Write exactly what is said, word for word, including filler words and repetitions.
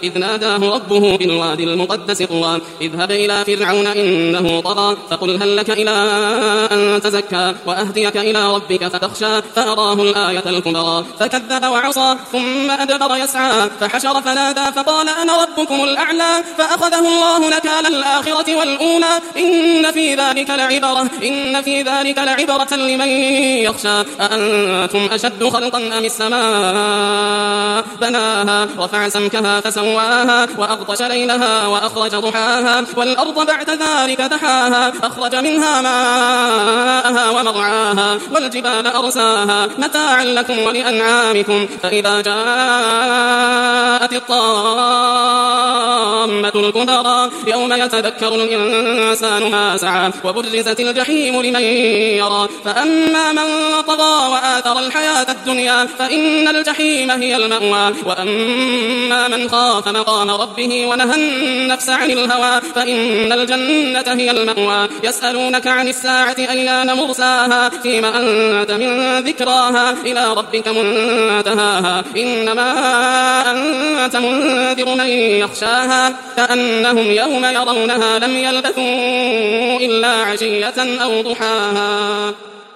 إذ ناداه ربه بالوادي المقدس طوى اذهب إلى فرعون إنه طغى فقل هل لك إلى أن تزكى وأهديك إلى ربك فتخشى فأراه الآية الكبرى فكذب وعصى ثم أدبر يسعى فحشر فنادى فقال أنا ربكم الأعلى فأخذه الله نكال الآخرة والأولى إن في ذلك لعبرة إن في ذلك لعبرة لمن يخشى أأنتم أشد خلقا أم السماء بناها رفع سمكها فسواها وأغطش ليلها وأخرج ضحاها والأرض بعد ذلك دحاها أخرج منها ماءها ومرعاها والجبال أرساها متاعا لكم ولأنعامكم فإذا جاءت الطامة الكبرى يوم يتذكر الإنسان ما سعى وبرزت الجحيم لمن يرى فأما من طغى وآثر الحياة الدنيا فإن الجحيم هي المأوى وأما من خاف مقام ربه ونهى النفس عن الهوى فإن الجنة هي المأوى يسألونك عن الساعة أيان مرساها فيما أنت من ذكراها إلى ربك منتهاها إنما أنت منذر من يخشاها كأنهم يوم يرونها لم يلبثوا إلا عشية أو ضحاها.